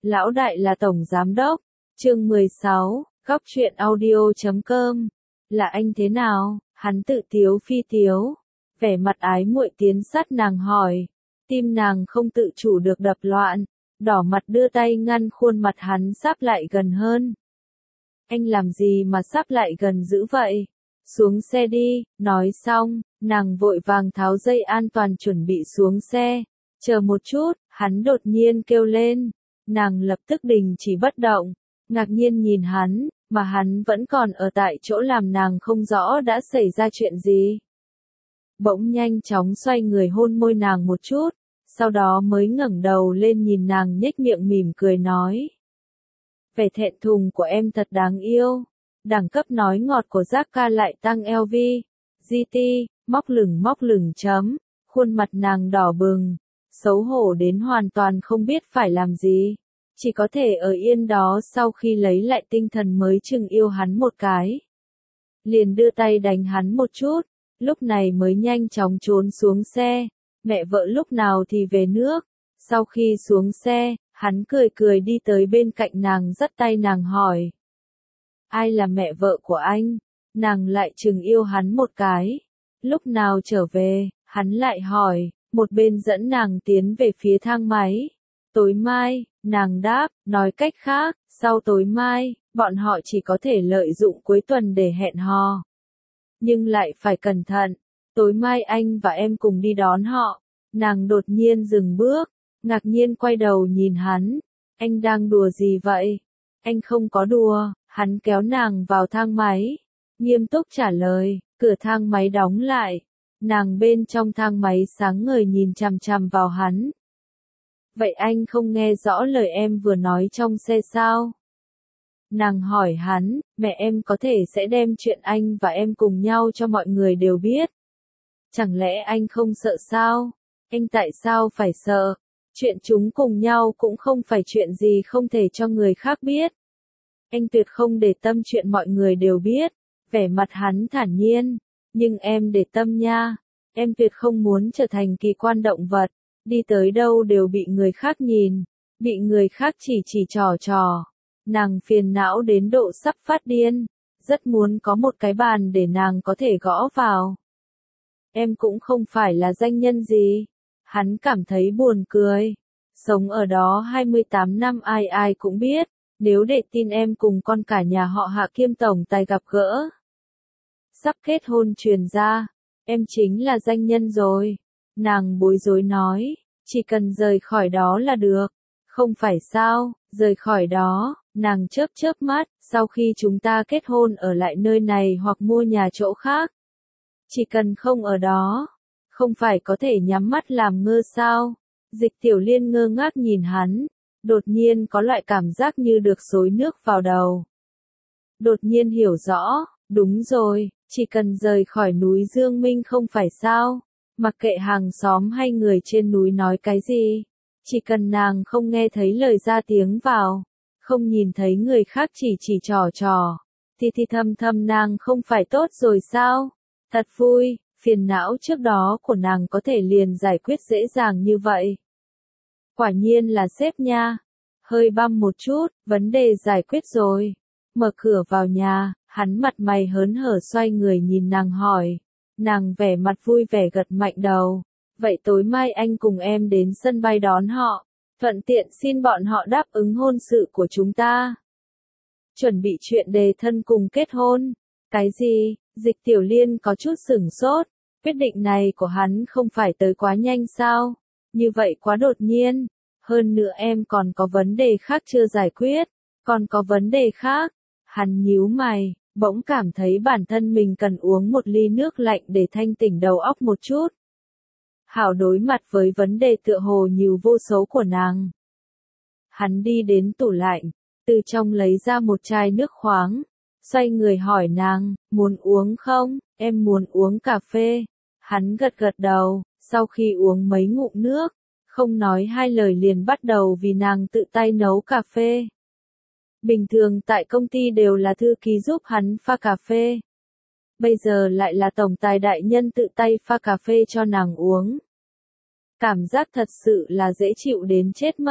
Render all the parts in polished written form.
Lão đại là tổng giám đốc. Chương 16, góc truyện audio.com. Là anh thế nào? Hắn tự tiếu phi tiếu. Vẻ mặt ái muội tiến sát nàng hỏi. Tim nàng không tự chủ được đập loạn. Đỏ mặt đưa tay ngăn khuôn mặt hắn sáp lại gần hơn. Anh làm gì mà sáp lại gần dữ vậy? Xuống xe đi. Nói xong, nàng vội vàng tháo dây an toàn chuẩn bị xuống xe. Chờ một chút, hắn đột nhiên kêu lên. Nàng lập tức đình chỉ bất động, ngạc nhiên nhìn hắn, mà hắn vẫn còn ở tại chỗ làm nàng không rõ đã xảy ra chuyện gì. Bỗng nhanh chóng xoay người hôn môi nàng một chút, sau đó mới ngẩng đầu lên nhìn nàng nhếch miệng mỉm cười nói. Vẻ thẹn thùng của em thật đáng yêu. Đẳng cấp nói ngọt của Jacka lại tăng LV, GT, móc lửng chấm, khuôn mặt nàng đỏ bừng, xấu hổ đến hoàn toàn không biết phải làm gì. Chỉ có thể ở yên đó sau khi lấy lại tinh thần mới chừng yêu hắn một cái. Liền đưa tay đánh hắn một chút, lúc này mới nhanh chóng trốn xuống xe, mẹ vợ lúc nào thì về nước. Sau khi xuống xe, hắn cười cười đi tới bên cạnh nàng dắt tay nàng hỏi. Ai là mẹ vợ của anh? Nàng lại chừng yêu hắn một cái. Lúc nào trở về, hắn lại hỏi, một bên dẫn nàng tiến về phía thang máy. Tối mai, nàng đáp, nói cách khác, sau tối mai, bọn họ chỉ có thể lợi dụng cuối tuần để hẹn hò. Nhưng lại phải cẩn thận, tối mai anh và em cùng đi đón họ. Nàng đột nhiên dừng bước, ngạc nhiên quay đầu nhìn hắn. Anh đang đùa gì vậy? Anh không có đùa, hắn kéo nàng vào thang máy. Nghiêm túc trả lời, cửa thang máy đóng lại. Nàng bên trong thang máy sáng ngời nhìn chằm chằm vào hắn. Vậy anh không nghe rõ lời em vừa nói trong xe sao? Nàng hỏi hắn, mẹ em có thể sẽ đem chuyện anh và em cùng nhau cho mọi người đều biết. Chẳng lẽ anh không sợ sao? Anh tại sao phải sợ? Chuyện chúng cùng nhau cũng không phải chuyện gì không thể cho người khác biết. Anh tuyệt không để tâm chuyện mọi người đều biết. Vẻ mặt hắn thản nhiên. Nhưng em để tâm nha. Em tuyệt không muốn trở thành kỳ quan động vật. Đi tới đâu đều bị người khác nhìn. Bị người khác chỉ trò. Nàng phiền não đến độ sắp phát điên. Rất muốn có một cái bàn để nàng có thể gõ vào. Em cũng không phải là danh nhân gì. Hắn cảm thấy buồn cười. Sống ở đó 28 năm ai cũng biết. Nếu để tin em cùng con cả nhà họ Hạ kiêm tổng tài gặp gỡ. Sắp kết hôn truyền ra. Em chính là danh nhân rồi. Nàng bối rối nói. Chỉ cần rời khỏi đó là được. Không phải sao, rời khỏi đó. Nàng chớp mắt. Sau khi chúng ta kết hôn ở lại nơi này hoặc mua nhà chỗ khác. Chỉ cần không ở đó. Không phải có thể nhắm mắt làm ngơ sao? Dịch Tiểu Liên ngơ ngác nhìn hắn. Đột nhiên có loại cảm giác như được xối nước vào đầu. Đột nhiên hiểu rõ, đúng rồi, chỉ cần rời khỏi núi Dương Minh không phải sao, mặc kệ hàng xóm hay người trên núi nói cái gì, chỉ cần nàng không nghe thấy lời ra tiếng vào, không nhìn thấy người khác chỉ trò, thì thầm nàng không phải tốt rồi sao? Thật vui, phiền não trước đó của nàng có thể liền giải quyết dễ dàng như vậy. Quả nhiên là sếp nha. Hơi băm một chút, vấn đề giải quyết rồi. Mở cửa vào nhà, hắn mặt mày hớn hở xoay người nhìn nàng hỏi. Nàng vẻ mặt vui vẻ gật mạnh đầu. Vậy tối mai anh cùng em đến sân bay đón họ. Thuận tiện xin bọn họ đáp ứng hôn sự của chúng ta. Chuẩn bị chuyện đề thân cùng kết hôn. Cái gì? Dịch Tiểu Liên có chút sửng sốt. Quyết định này của hắn không phải tới quá nhanh sao? Như vậy quá đột nhiên. Hơn nữa em còn có vấn đề khác chưa giải quyết. Còn có vấn đề khác. Hắn nhíu mày, bỗng cảm thấy bản thân mình cần uống một ly nước lạnh để thanh tỉnh đầu óc một chút. Hảo đối mặt với vấn đề tựa hồ nhiều vô số của nàng. Hắn đi đến tủ lạnh, từ trong lấy ra một chai nước khoáng. Xoay người hỏi nàng, muốn uống không? Em muốn uống cà phê. Hắn gật đầu, sau khi uống mấy ngụm nước. Không nói hai lời liền bắt đầu vì nàng tự tay nấu cà phê. Bình thường tại công ty đều là thư ký giúp hắn pha cà phê. Bây giờ lại là tổng tài đại nhân tự tay pha cà phê cho nàng uống. Cảm giác thật sự là dễ chịu đến chết mất.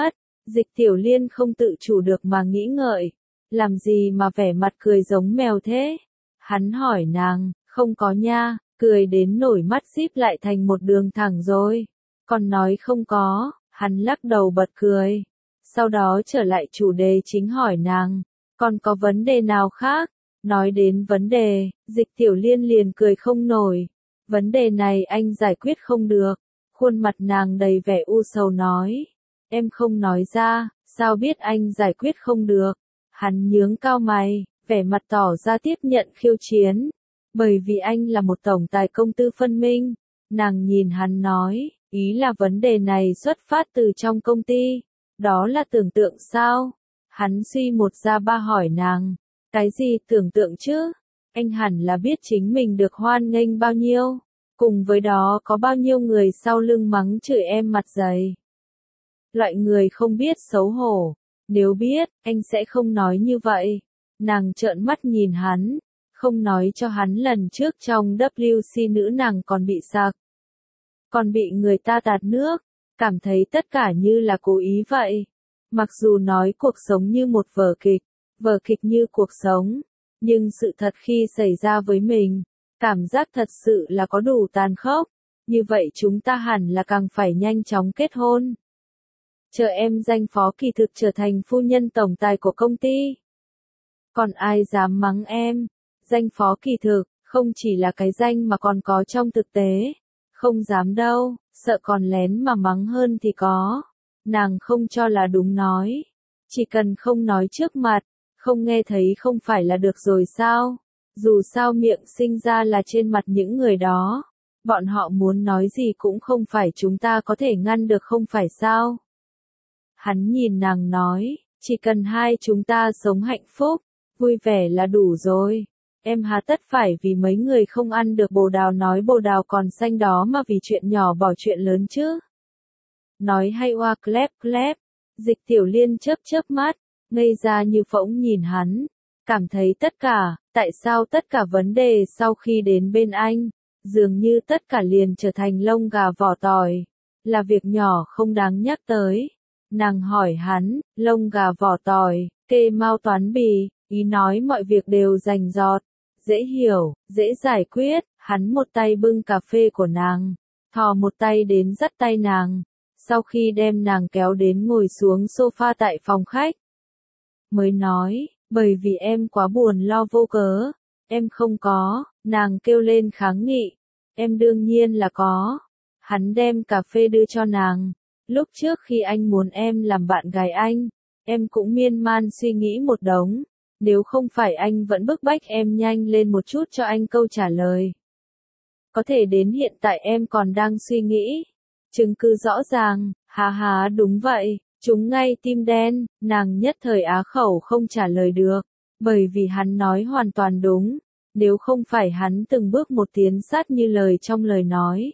Dịch Tiểu Liên không tự chủ được mà nghĩ ngợi. Làm gì mà vẻ mặt cười giống mèo thế? Hắn hỏi nàng, không có nha, cười đến nổi mắt díp lại thành một đường thẳng rồi. Còn nói không có, hắn lắc đầu bật cười. Sau đó trở lại chủ đề chính hỏi nàng, còn có vấn đề nào khác? Nói đến vấn đề, Dịch Tiểu Liên liền cười không nổi. Vấn đề này anh giải quyết không được. Khuôn mặt nàng đầy vẻ u sầu nói. Em không nói ra, sao biết anh giải quyết không được? Hắn nhướng cao mày, vẻ mặt tỏ ra tiếp nhận khiêu chiến. Bởi vì anh là một tổng tài công tư phân minh. Nàng nhìn hắn nói, ý là vấn đề này xuất phát từ trong công ty. Đó là tưởng tượng sao? Hắn suy một ra ba hỏi nàng. Cái gì tưởng tượng chứ? Anh hẳn là biết chính mình được hoan nghênh bao nhiêu. Cùng với đó có bao nhiêu người sau lưng mắng chửi em mặt dày. Loại người không biết xấu hổ. Nếu biết, anh sẽ không nói như vậy. Nàng trợn mắt nhìn hắn. Không nói cho hắn lần trước trong WC nữ nàng còn bị sặc. Còn bị người ta tạt nước. Cảm thấy tất cả như là cố ý vậy. Mặc dù nói cuộc sống như một vở kịch như cuộc sống. Nhưng sự thật khi xảy ra với mình, cảm giác thật sự là có đủ tàn khốc. Như vậy chúng ta hẳn là càng phải nhanh chóng kết hôn. Chờ em danh phó kỳ thực trở thành phu nhân tổng tài của công ty. Còn ai dám mắng em? Danh phó kỳ thực, không chỉ là cái danh mà còn có trong thực tế. Không dám đâu, sợ còn lén mà mắng hơn thì có. Nàng không cho là đúng nói. Chỉ cần không nói trước mặt, không nghe thấy không phải là được rồi sao? Dù sao miệng sinh ra là trên mặt những người đó. Bọn họ muốn nói gì cũng không phải chúng ta có thể ngăn được không phải sao? Hắn nhìn nàng nói, chỉ cần hai chúng ta sống hạnh phúc, vui vẻ là đủ rồi. Em hà tất phải vì mấy người không ăn được bồ đào nói bồ đào còn xanh đó mà vì chuyện nhỏ bỏ chuyện lớn chứ. Nói hay oa klep. Dịch Tiểu Liên chớp chớp mắt, ngây ra như phỗng nhìn hắn. Cảm thấy tại sao tất cả vấn đề sau khi đến bên anh, dường như tất cả liền trở thành lông gà vỏ tỏi. Là việc nhỏ không đáng nhắc tới. Nàng hỏi hắn, lông gà vỏ tỏi, kê mao toán bì, ý nói mọi việc đều rành rọt, dễ hiểu, dễ giải quyết. Hắn một tay bưng cà phê của nàng, thò một tay đến dắt tay nàng. Sau khi đem nàng kéo đến ngồi xuống sofa tại phòng khách, mới nói, bởi vì em quá buồn lo vô cớ. Em không có, nàng kêu lên kháng nghị. Em đương nhiên là có. Hắn đem cà phê đưa cho nàng. Lúc trước khi anh muốn em làm bạn gái anh, em cũng miên man suy nghĩ một đống. Nếu không phải anh vẫn bức bách em nhanh lên một chút cho anh câu trả lời. Có thể đến hiện tại em còn đang suy nghĩ. Chứng cứ rõ ràng, hà đúng vậy, chúng ngay tim đen, nàng nhất thời á khẩu không trả lời được, bởi vì hắn nói hoàn toàn đúng, nếu không phải hắn từng bước một tiến sát như lời trong lời nói.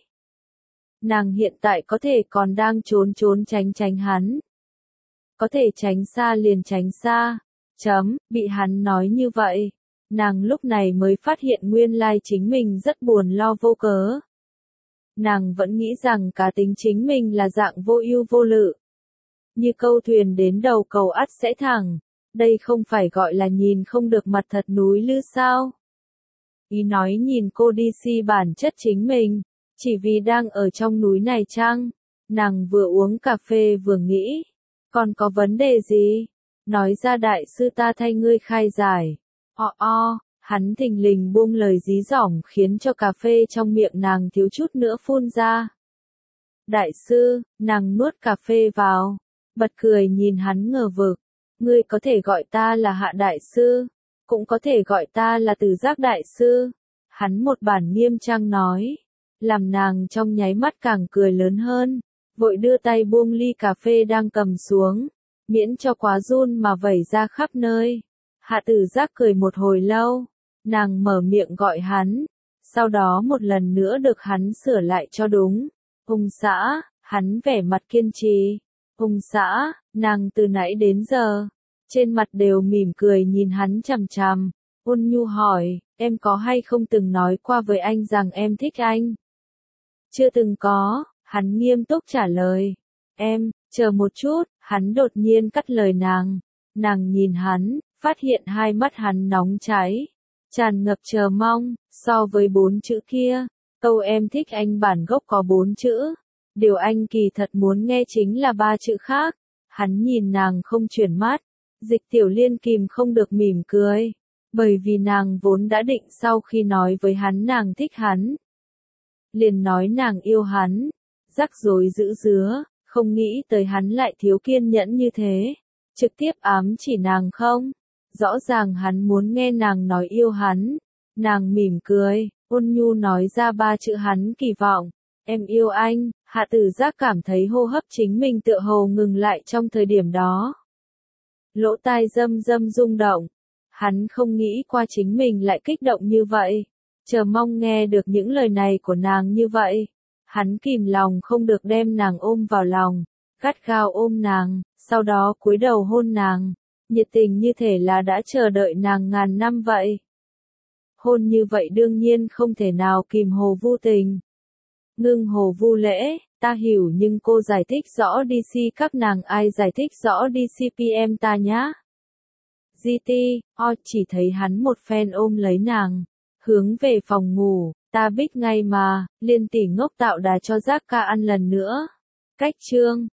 Nàng hiện tại có thể còn đang trốn tránh hắn. Có thể tránh xa liền tránh xa, bị hắn nói như vậy. Nàng lúc này mới phát hiện nguyên lai chính mình rất buồn lo vô cớ. Nàng vẫn nghĩ rằng cá tính chính mình là dạng vô ưu vô lự. Như câu thuyền đến đầu cầu ắt sẽ thẳng. Đây không phải gọi là nhìn không được mặt thật núi lư sao? Ý nói nhìn cô đi si bản chất chính mình, chỉ vì đang ở trong núi này chăng? Nàng vừa uống cà phê vừa nghĩ. Còn có vấn đề gì? Nói ra đại sư ta thay ngươi khai giải. Hắn thình lình buông lời dí dỏm khiến cho cà phê trong miệng nàng thiếu chút nữa phun ra. Đại sư, nàng nuốt cà phê vào, bật cười nhìn hắn ngờ vực. Ngươi có thể gọi ta là Hạ đại sư, cũng có thể gọi ta là Từ Giác đại sư. Hắn một bản nghiêm trang nói, làm nàng trong nháy mắt càng cười lớn hơn, vội đưa tay buông ly cà phê đang cầm xuống, miễn cho quá run mà vẩy ra khắp nơi. Hạ Từ Giác cười một hồi lâu, nàng mở miệng gọi hắn, sau đó một lần nữa được hắn sửa lại cho đúng. Hùng xã, hắn vẻ mặt kiên trì. Hùng xã, nàng từ nãy đến giờ, trên mặt đều mỉm cười nhìn hắn chằm chằm, ôn nhu hỏi, em có hay không từng nói qua với anh rằng em thích anh? Chưa từng có, hắn nghiêm túc trả lời. Chờ một chút, hắn đột nhiên cắt lời nàng. Nàng nhìn hắn, phát hiện hai mắt hắn nóng cháy, tràn ngập chờ mong, so với 4 chữ kia. Câu em thích anh bản gốc có 4 chữ. Điều anh kỳ thật muốn nghe chính là 3 chữ khác. Hắn nhìn nàng không chuyển mắt. Dịch Tiểu Liên kìm không được mỉm cười. Bởi vì nàng vốn đã định sau khi nói với hắn nàng thích hắn, liền nói nàng yêu hắn. Rắc rối giữ dứa, không nghĩ tới hắn lại thiếu kiên nhẫn như thế. Trực tiếp ám chỉ nàng không. Rõ ràng hắn muốn nghe nàng nói yêu hắn. Nàng mỉm cười, ôn nhu nói ra 3 chữ hắn kỳ vọng. Em yêu anh. Hạ Tử Giác cảm thấy hô hấp chính mình tựa hồ ngừng lại trong thời điểm đó. Lỗ tai râm râm rung động. Hắn không nghĩ qua chính mình lại kích động như vậy. Chờ mong nghe được những lời này của nàng như vậy. Hắn kìm lòng không được đem nàng ôm vào lòng. Gắt gao ôm nàng, sau đó cúi đầu hôn nàng. Nhiệt tình như thể là đã chờ đợi nàng ngàn năm vậy. Hôn như vậy đương nhiên không thể nào kìm Hồ Vu tình. Ngưng Hồ Vu Lễ, ta hiểu nhưng cô giải thích rõ DC các nàng ai giải thích rõ DCPM ta nhá. GT, chỉ thấy hắn một phen ôm lấy nàng, hướng về phòng ngủ, ta biết ngay mà, Liên tỷ ngốc tạo đà cho Giác ca ăn lần nữa. Cách chương